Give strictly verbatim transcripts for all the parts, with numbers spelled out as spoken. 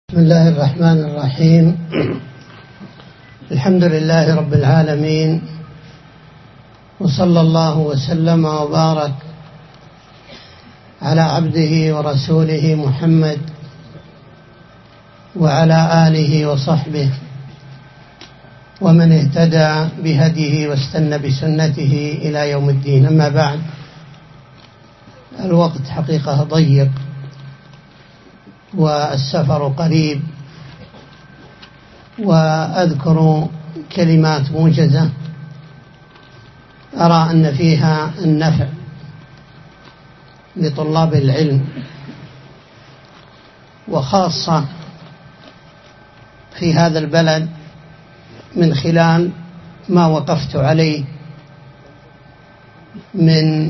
بسم الله الرحمن الرحيم. الحمد لله رب العالمين، وصلى الله وسلم وبارك على عبده ورسوله محمد وعلى آله وصحبه ومن اهتدى بهديه واستنى بسنته إلى يوم الدين. أما بعد، الوقت حقيقة ضيق والسفر قريب، وأذكر كلمات موجزة أرى أن فيها النفع لطلاب العلم، وخاصة في هذا البلد من خلال ما وقفت عليه من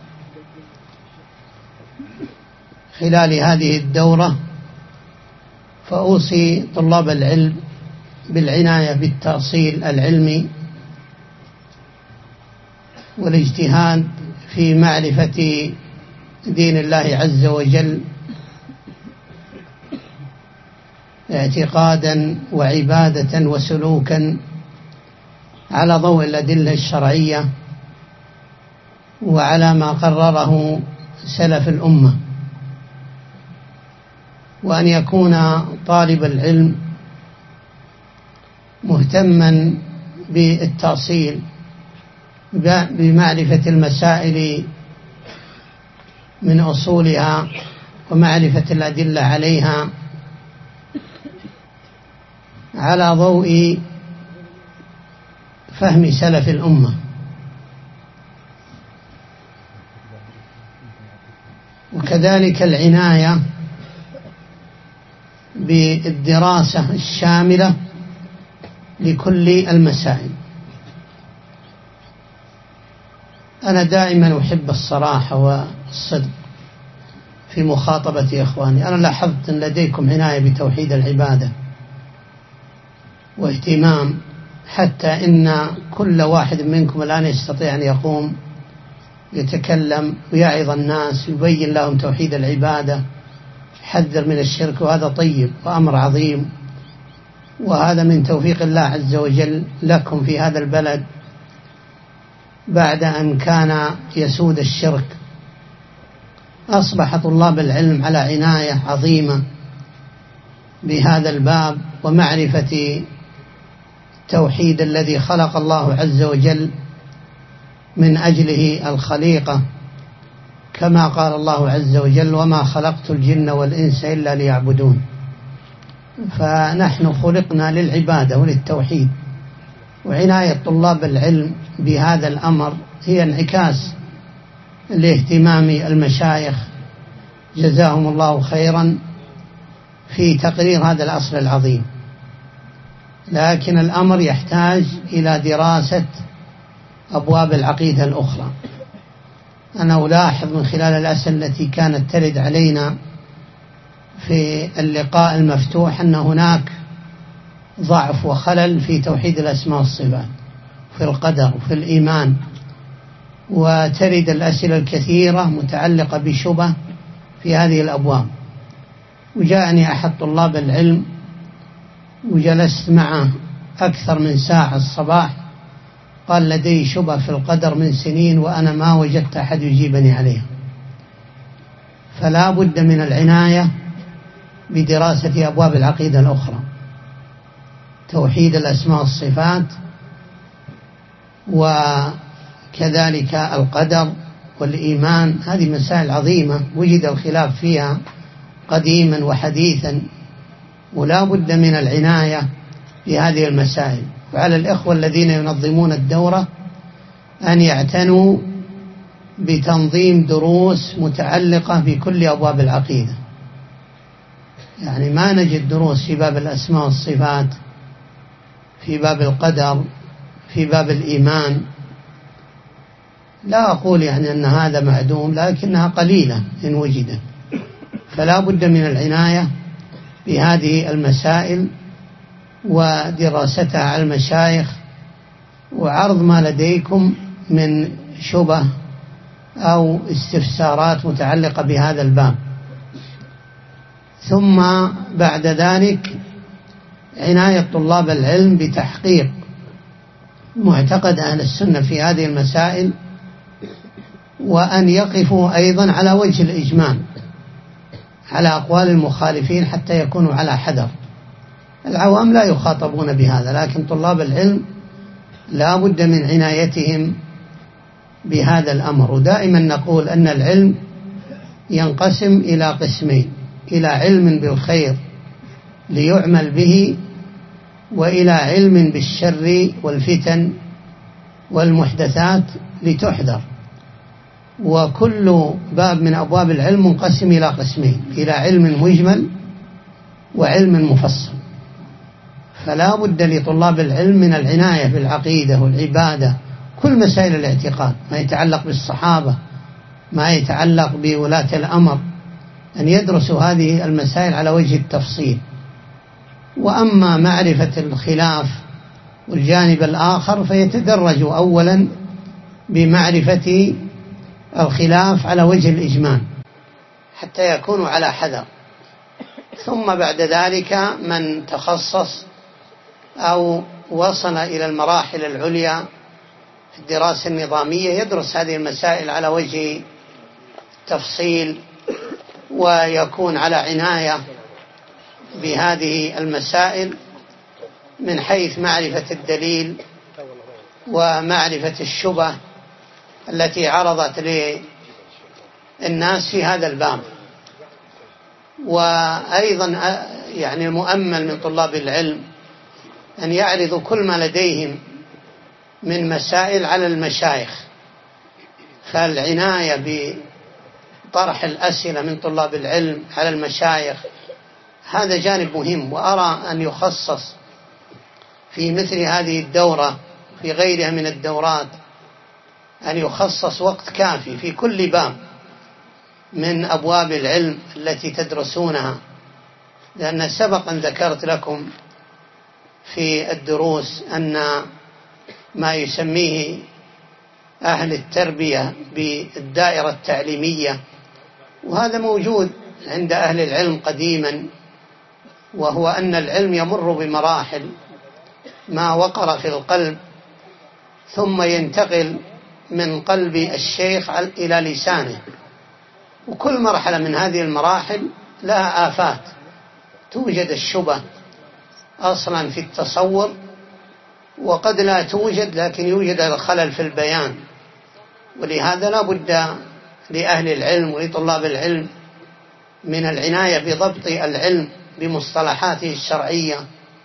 خلال هذه الدورة. فأوصي طلاب العلم بالعناية بالتأصيل العلمي والاجتهاد في معرفة دين الله عز وجل اعتقادا وعبادة وسلوكا على ضوء الأدلة الشرعية وعلى ما قرره سلف الأمة، وأن يكون طالب العلم مهتما بالتأصيل بمعرفة المسائل من أصولها ومعرفة الأدلة عليها على ضوء فهم سلف الأمة. وكذلك العناية بالدراسة الشاملة لكل المسائل. أنا دائما أحب الصراحة والصدق في مخاطبة إخواني. أنا لاحظت أن لديكم عناية بتوحيد العبادة واهتمام، حتى إن كل واحد منكم الآن يستطيع أن يقوم يتكلم ويعظ الناس، يبين لهم توحيد العبادة، حذر من الشرك، وهذا طيب وأمر عظيم، وهذا من توفيق الله عز وجل لكم في هذا البلد بعد أن كان يسود الشرك. أصبح طلاب العلم على عناية عظيمة بهذا الباب ومعرفة التوحيد الذي خلق الله عز وجل من أجله الخليقة، كما قال الله عز وجل: وما خلقت الجن والإنس إلا ليعبدون. فنحن خلقنا للعبادة وللتوحيد، وعناية طلاب العلم بهذا الأمر هي انعكاس لاهتمام المشايخ جزاهم الله خيرا في تقرير هذا الأصل العظيم. لكن الأمر يحتاج إلى دراسة أبواب العقيدة الأخرى. أنا ألاحظ من خلال الأسئلة التي كانت ترد علينا في اللقاء المفتوح أن هناك ضعف وخلل في توحيد الأسماء والصفات، في القدر وفي الإيمان، وترد الأسئلة الكثيرة متعلقة بشبه في هذه الأبواب. وجاءني أحد طلاب العلم وجلست معه أكثر من ساعة الصباح، قال: لدي شبه في القدر من سنين وأنا ما وجدت أحد يجيبني عليها. فلا بد من العناية بدراسة أبواب العقيدة الأخرى، توحيد الأسماء والصفات، وكذلك القدر والإيمان. هذه مسائل عظيمة وجد الخلاف فيها قديما وحديثا، ولا بد من العناية بهذه المسائل. وعلى الإخوة الذين ينظمون الدورة أن يعتنوا بتنظيم دروس متعلقة بكل أبواب العقيدة. يعني ما نجد دروس في باب الأسماء والصفات، في باب القدر، في باب الإيمان. لا أقول يعني أن هذا معدوم، لكنها قليلة إن وجدت. فلا بد من العناية بهذه المسائل ودراستها على المشايخ، وعرض ما لديكم من شبه أو استفسارات متعلقة بهذا الباب. ثم بعد ذلك عناية طلاب العلم بتحقيق معتقد أهل السنة في هذه المسائل، وأن يقفوا أيضا على وجه الإجمال على أقوال المخالفين حتى يكونوا على حذر. العوام لا يخاطبون بهذا، لكن طلاب العلم لا بد من عنايتهم بهذا الأمر. ودائما نقول أن العلم ينقسم إلى قسمين: إلى علم بالخير ليعمل به، وإلى علم بالشر والفتن والمحدثات لتحذر. وكل باب من أبواب العلم منقسم إلى قسمين: إلى علم مجمل وعلم مفصل. فلا بد لطلاب العلم من العناية بالعقيدة والعبادة، كل مسائل الاعتقاد، ما يتعلق بالصحابة، ما يتعلق بولاة الأمر، أن يدرسوا هذه المسائل على وجه التفصيل. وأما معرفة الخلاف والجانب الآخر فيتدرجوا أولا بمعرفة الخلاف على وجه الإجمال حتى يكونوا على حذر، ثم بعد ذلك من تخصص أو وصل إلى المراحل العليا في الدراسة النظامية يدرس هذه المسائل على وجه تفصيل، ويكون على عناية بهذه المسائل من حيث معرفة الدليل ومعرفة الشبه التي عرضت للناس في هذا الباب. وأيضا يعني المؤمل من طلاب العلم أن يعرضوا كل ما لديهم من مسائل على المشايخ، فالعناية بطرح الأسئلة من طلاب العلم على المشايخ هذا جانب مهم. وأرى أن يخصص في مثل هذه الدورة في غيرها من الدورات أن يخصص وقت كافي في كل باب من أبواب العلم التي تدرسونها، لأن سبقا ذكرت لكم في الدروس أن ما يسميه أهل التربية بالدائرة التعليمية، وهذا موجود عند أهل العلم قديما، وهو أن العلم يمر بمراحل: ما وقر في القلب ثم ينتقل من قلب الشيخ إلى لسانه، وكل مرحلة من هذه المراحل لها آفات. توجد الشبه أصلا في التصور، وقد لا توجد لكن يوجد الخلل في البيان، ولهذا لا بد لأهل العلم ولطلاب العلم من العناية بضبط العلم بمصطلحاته الشرعية،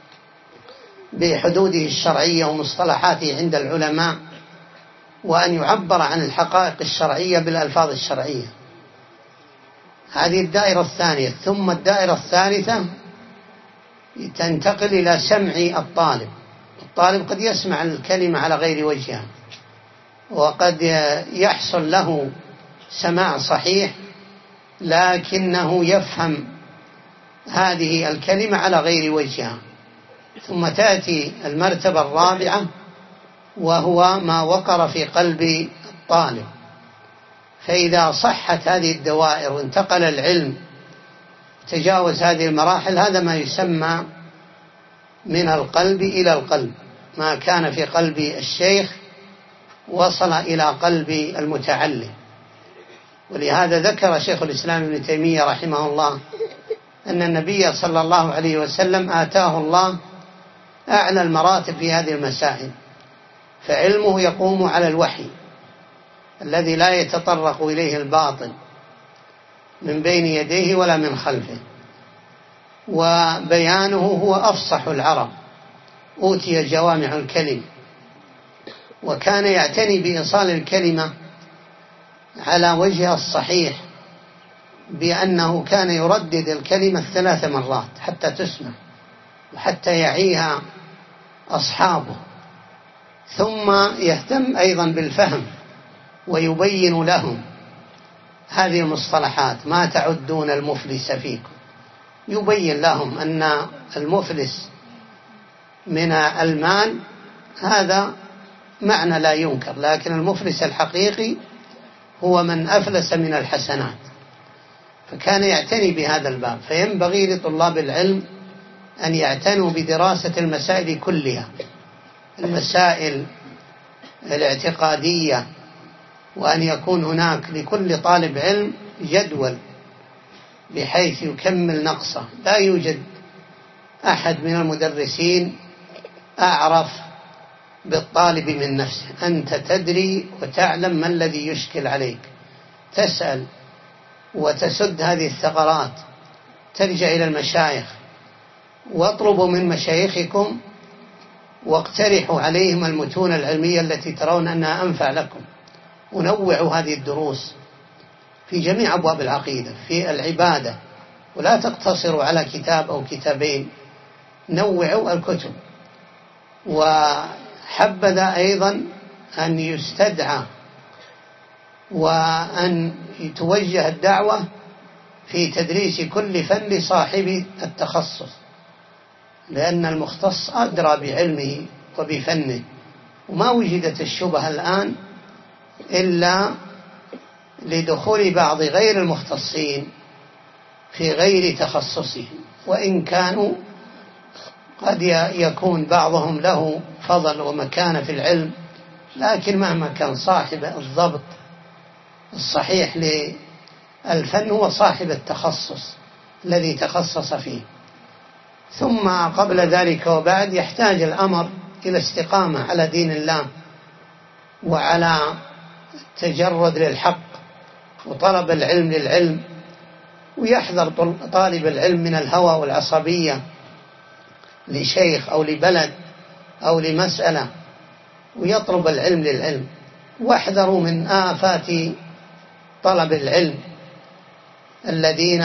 بحدوده الشرعية ومصطلحاته عند العلماء، وأن يعبر عن الحقائق الشرعية بالألفاظ الشرعية. هذه الدائرة الثانية. ثم الدائرة الثالثة تنتقل إلى سمع الطالب. الطالب قد يسمع الكلمة على غير وجهها، وقد يحصل له سماع صحيح لكنه يفهم هذه الكلمة على غير وجهها. ثم تأتي المرتبة الرابعة، وهو ما وقر في قلب الطالب. فإذا صحت هذه الدوائر وانتقل العلم تجاوز هذه المراحل، هذا ما يسمى من القلب إلى القلب. ما كان في قلب الشيخ وصل إلى قلب المتعلم. ولهذا ذكر شيخ الإسلام ابن تيمية رحمه الله أن النبي صلى الله عليه وسلم آتاه الله أعلى المراتب في هذه المسائل، فعلمه يقوم على الوحي الذي لا يتطرق إليه الباطل من بين يديه ولا من خلفه، وبيانه هو أفصح العرب، أوتي جوامع الكلم، وكان يعتني بإيصال الكلمة على وجهها الصحيح، بأنه كان يردد الكلمة ثلاث مرات حتى تسمع وحتى يعيها أصحابه. ثم يهتم أيضا بالفهم ويبين لهم هذه المصطلحات: ما تعدون المفلس فيكم. يبين لهم أن المفلس من المال هذا معنى لا ينكر، لكن المفلس الحقيقي هو من أفلس من الحسنات. فكان يعتني بهذا الباب. فينبغي لطلاب العلم أن يعتنوا بدراسة المسائل كلها، المسائل الاعتقادية، وأن يكون هناك لكل طالب علم جدول بحيث يكمل نقصه. لا يوجد أحد من المدرسين أعرف بالطالب من نفسه. أنت تدري وتعلم ما الذي يشكل عليك، تسأل وتسد هذه الثغرات، ترجع إلى المشايخ واطلبوا من مشايخكم واقترحوا عليهم المتون العلمية التي ترون أنها أنفع لكم، ونوعوا هذه الدروس في جميع أبواب العقيدة، في العبادة، ولا تقتصروا على كتاب أو كتابين، نوعوا الكتب. وحبذا أيضا أن يستدعى وأن توجه الدعوة في تدريس كل فن لصاحب التخصص، لأن المختص أدرى بعلمه وبفنه. وما وجدت الشبهة الآن إلا لدخول بعض غير المختصين في غير تخصصهم، وإن كانوا قد يكون بعضهم له فضل ومكانة في العلم، لكن مهما كان صاحب الضبط الصحيح للفن هو صاحب التخصص الذي تخصص فيه. ثم قبل ذلك وبعد يحتاج الأمر إلى استقامة على دين الله وعلى تجرد للحق وطلب العلم للعلم، ويحذر طالب العلم من الهوى والعصبية لشيخ أو لبلد أو لمسألة، ويطلب العلم للعلم. واحذروا من آفات طلب العلم الذين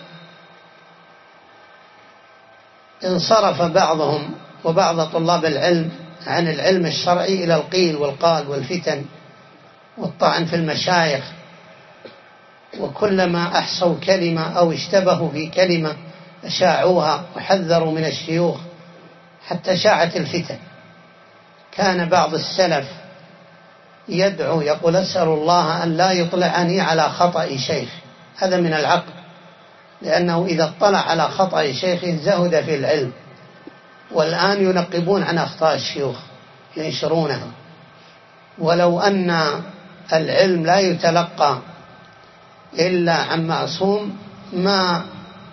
انصرف بعضهم وبعض طلاب العلم عن العلم الشرعي إلى القيل والقال والفتن والطعن في المشايخ، وكلما أحصوا كلمة أو اشتبهوا في كلمة أشاعوها وحذروا من الشيوخ حتى شاعت الفتن. كان بعض السلف يدعو يقول: أسأل الله أن لا يطلعني على خطأ شيخ. هذا من العقل، لأنه إذا اطلع على خطأ شيخه زهد في العلم. والآن ينقبون عن أخطاء الشيوخ ينشرونها، ولو أن العلم لا يتلقى إلا عن معصوم ما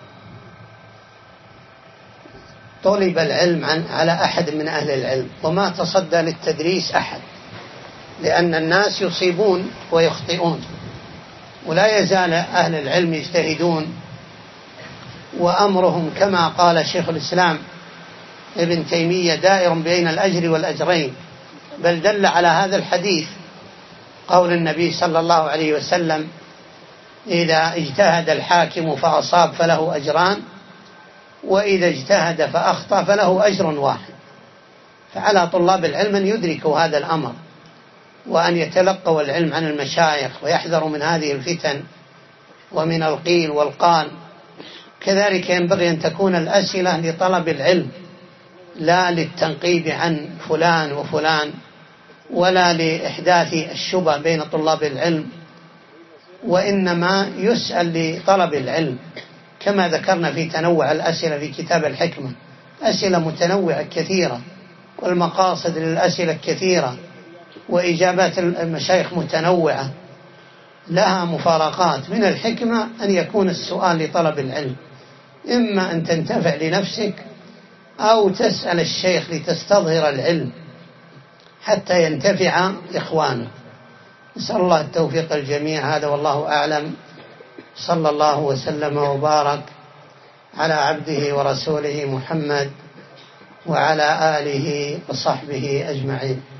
طلب العلم عن على أحد من أهل العلم، وما تصدى للتدريس أحد، لأن الناس يصيبون ويخطئون، ولا يزال أهل العلم يجتهدون، وأمرهم كما قال شيخ الإسلام ابن تيمية دائر بين الأجر والأجرين. بل دل على هذا الحديث قول النبي صلى الله عليه وسلم: إذا اجتهد الحاكم فأصاب فله أجران، وإذا اجتهد فأخطأ فله أجر واحد. فعلى طلاب العلم أن يدركوا هذا الأمر، وأن يتلقوا العلم عن المشايخ، ويحذروا من هذه الفتن ومن القيل والقال. كذلك ينبغي أن تكون الأسئلة لطلب العلم، لا للتنقيب عن فلان وفلان، ولا لإحداث الشبه بين طلاب العلم، وإنما يسأل لطلب العلم، كما ذكرنا في تنوع الأسئلة في كتاب الحكمة. أسئلة متنوعة كثيرة، والمقاصد للأسئلة كثيرة، وإجابات المشايخ متنوعة لها مفارقات. من الحكمة أن يكون السؤال لطلب العلم، إما أن تنتفع لنفسك أو تسأل الشيخ لتستظهر العلم حتى ينتفع إخوانه. نسأل الله التوفيق الجميع. هذا والله أعلم. صلى الله وسلم وبارك على عبده ورسوله محمد وعلى آله وصحبه أجمعين.